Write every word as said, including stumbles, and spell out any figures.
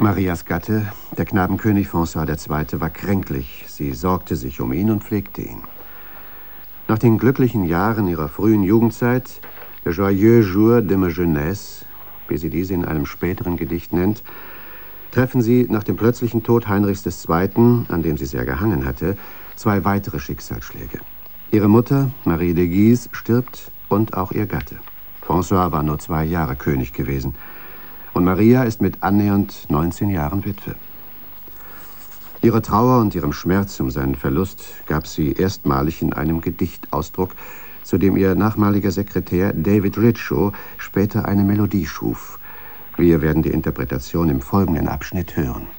Marias Gatte, der Knabenkönig François der Zweite., war kränklich. Sie sorgte sich um ihn und pflegte ihn. Nach den glücklichen Jahren ihrer frühen Jugendzeit, le joyeux jour de ma jeunesse, wie sie diese in einem späteren Gedicht nennt, treffen sie nach dem plötzlichen Tod Heinrichs des Zweiten., an dem sie sehr gehangen hatte, zwei weitere Schicksalsschläge. Ihre Mutter, Marie de Guise, stirbt und auch ihr Gatte. François war nur zwei Jahre König gewesen. Und Maria ist mit annähernd neunzehn Jahren Witwe. Ihrer Trauer und ihrem Schmerz um seinen Verlust gab sie erstmalig in einem Gedicht Ausdruck, zu dem ihr nachmaliger Sekretär David Richo später eine Melodie schuf. Wir werden die Interpretation im folgenden Abschnitt hören.